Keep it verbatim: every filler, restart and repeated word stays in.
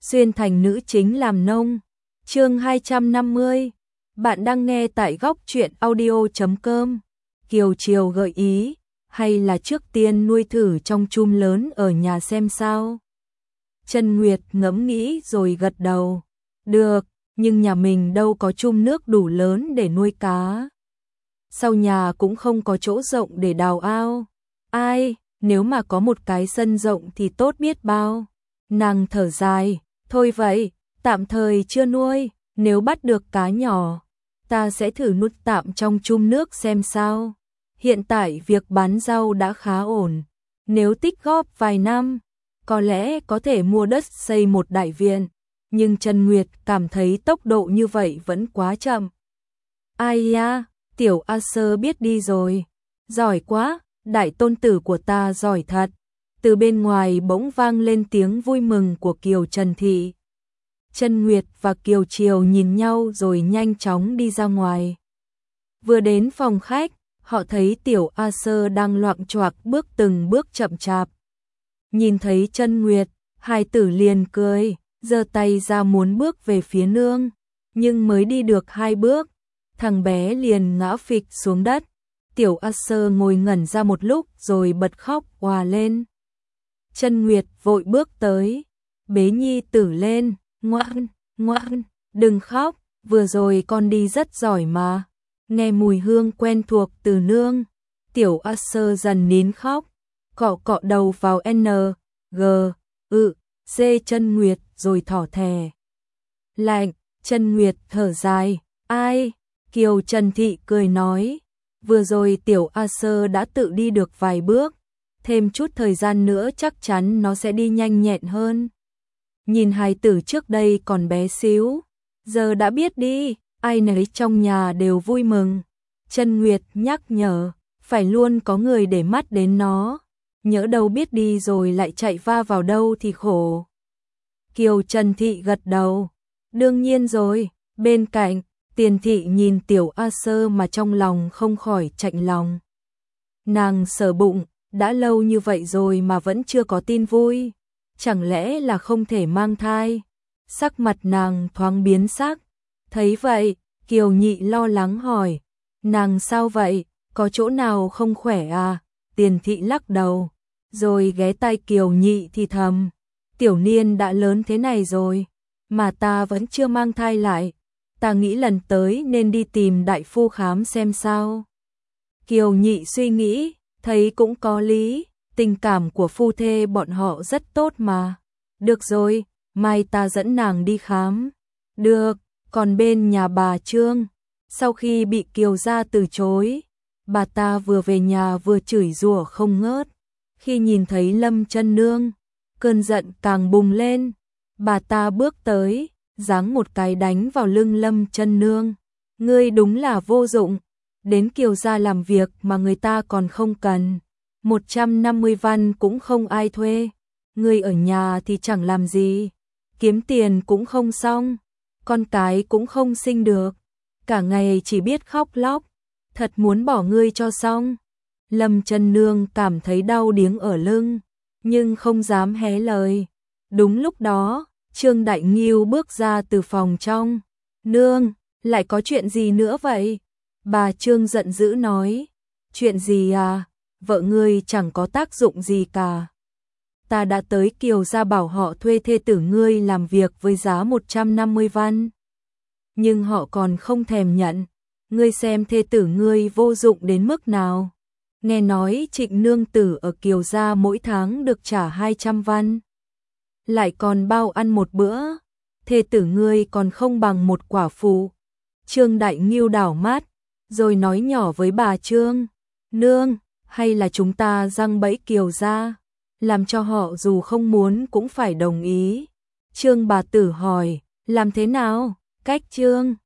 xuyên thành nữ chính làm nông. Chương hai trăm năm mươi. Bạn đang nghe tại góc truyện audio chấm com. Kiều Triều gợi ý, hay là trước tiên nuôi thử trong chum lớn ở nhà xem sao? Chân Nguyệt ngẫm nghĩ rồi gật đầu. Được, nhưng nhà mình đâu có chum nước đủ lớn để nuôi cá. Sau nhà cũng không có chỗ rộng để đào ao. Ai, nếu mà có một cái sân rộng thì tốt biết bao. Nàng thở dài, thôi vậy, tạm thời chưa nuôi, nếu bắt được cá nhỏ, ta sẽ thử nuôi tạm trong chum nước xem sao. Hiện tại việc bán rau đã khá ổn, nếu tích góp vài năm, có lẽ có thể mua đất xây một đại viện, nhưng Trần Nguyệt cảm thấy tốc độ như vậy vẫn quá chậm. Ai ya, tiểu A Sơ biết đi rồi, giỏi quá, đại tôn tử của ta giỏi thật. Từ bên ngoài bỗng vang lên tiếng vui mừng của Kiều Trần Thị. Trần Nguyệt và Kiều Triều nhìn nhau rồi nhanh chóng đi ra ngoài. Vừa đến phòng khách, họ thấy tiểu A Sơ đang loạng choạc bước từng bước chậm chạp. Nhìn thấy Trần Nguyệt, hai tử liền cười, giơ tay ra muốn bước về phía nương, nhưng mới đi được hai bước, thằng bé liền ngã phịch xuống đất. Tiểu A Sơ ngồi ngẩn ra một lúc rồi bật khóc òa lên. Trần Nguyệt vội bước tới, bế nhi tử lên, ngoan, ngoan, đừng khóc, vừa rồi con đi rất giỏi mà. Nghe mùi hương quen thuộc từ nương, tiểu A Sơ dần nín khóc, cọ cọ đầu vào N, G, ự, C Trần Nguyệt rồi thỏ thè. Lạnh, Trần Nguyệt thở dài, ai? Kiều Trần Thị cười nói, vừa rồi tiểu A Sơ đã tự đi được vài bước, thêm chút thời gian nữa chắc chắn nó sẽ đi nhanh nhẹn hơn. Nhìn hài tử trước đây còn bé xíu, giờ đã biết đi, ai nấy trong nhà đều vui mừng. Trần Nguyệt nhắc nhở, phải luôn có người để mắt đến nó, nhỡ đâu biết đi rồi lại chạy va vào đâu thì khổ. Kiều Trần Thị gật đầu, đương nhiên rồi. Bên cạnh, Tiền Thị nhìn tiểu A Sơ mà trong lòng không khỏi chạnh lòng. Nàng sờ bụng, đã lâu như vậy rồi mà vẫn chưa có tin vui, chẳng lẽ là không thể mang thai? Sắc mặt nàng thoáng biến sắc. Thấy vậy, Kiều Nhị lo lắng hỏi, nàng sao vậy, có chỗ nào không khỏe à? Tiền Thị lắc đầu, rồi ghé tai Kiều Nhị thì thầm, tiểu niên đã lớn thế này rồi, mà ta vẫn chưa mang thai lại, ta nghĩ lần tới nên đi tìm đại phu khám xem sao. Kiều Nhị suy nghĩ, thấy cũng có lý, tình cảm của phu thê bọn họ rất tốt mà. Được rồi, mai ta dẫn nàng đi khám. Được, còn bên nhà bà Trương, sau khi bị Kiều gia từ chối, bà ta vừa về nhà vừa chửi rủa không ngớt. Khi nhìn thấy Lâm Chân Nương, cơn giận càng bùng lên, bà ta bước tới, giáng một cái đánh vào lưng Lâm Chân Nương. Ngươi đúng là vô dụng, đến Kiều gia làm việc mà người ta còn không cần, một trăm năm mươi văn cũng không ai thuê. Ngươi ở nhà thì chẳng làm gì, kiếm tiền cũng không xong, con cái cũng không sinh được, cả ngày chỉ biết khóc lóc, thật muốn bỏ ngươi cho xong. Lâm Chân Nương cảm thấy đau điếng ở lưng, nhưng không dám hé lời. Đúng lúc đó, Trương Đại Nghiêu bước ra từ phòng trong. Nương, lại có chuyện gì nữa vậy? Bà Trương giận dữ nói. Chuyện gì à? Vợ ngươi chẳng có tác dụng gì cả. Ta đã tới Kiều gia bảo họ thuê thê tử ngươi làm việc với giá một trăm năm mươi văn. Nhưng họ còn không thèm nhận. Ngươi xem thê tử ngươi vô dụng đến mức nào. Nghe nói Trịnh nương tử ở Kiều gia mỗi tháng được trả hai trăm văn. Lại còn bao ăn một bữa. Thê tử ngươi còn không bằng một quả phụ. Trương Đại Nghiêu đảo mắt, rồi nói nhỏ với bà Trương. Nương, hay là chúng ta giăng bẫy Kiều gia, làm cho họ dù không muốn cũng phải đồng ý. Trương bà tử hỏi, làm thế nào? Cách Trương